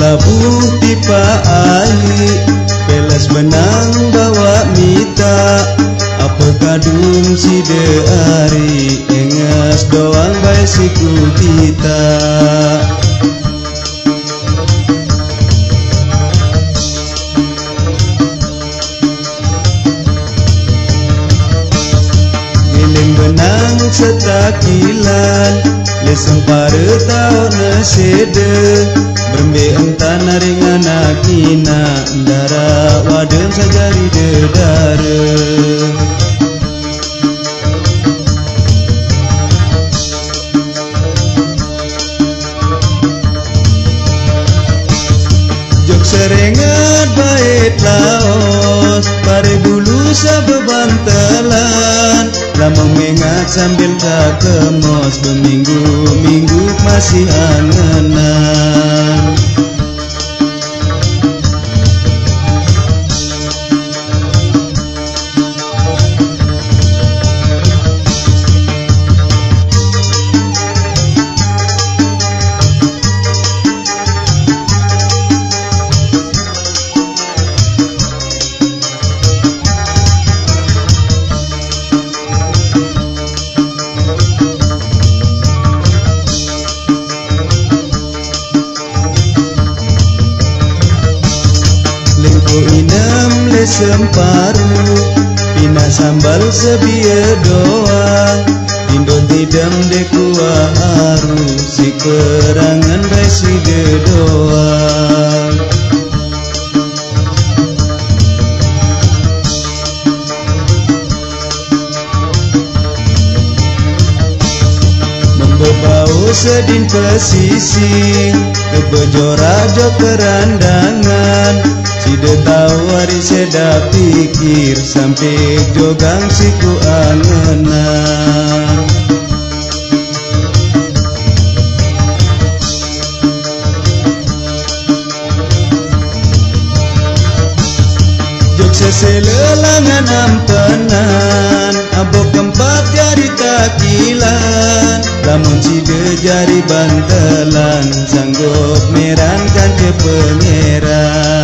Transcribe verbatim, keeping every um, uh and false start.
labuh tipa ali, pelas benang bawa mita. Apa kadung si de ari, engas doang bae siku kita. Giling benang setakilan, leseng pare tau nasede. Bermbe entan naringan akina, dara wadem sajari dedare. Jok serengat bait laos, pare bulu sabebantelan. Lamang mengat sambil tak kemos, berminggu-minggu masih angenan. Inem lesem paru, pina sambal sebia doang. Indo tidam de kuah haru, si kerangan bae si de doang. Membebau sedin pesising, kebejora jo kerandangan. Tidak tahu hari seda pikir, sampai jogang siku angenan. Jok seselelangan ampenan, abok keempat jari takilan. Lamun cide jari bantelan, sanggup merankan ke pangeran.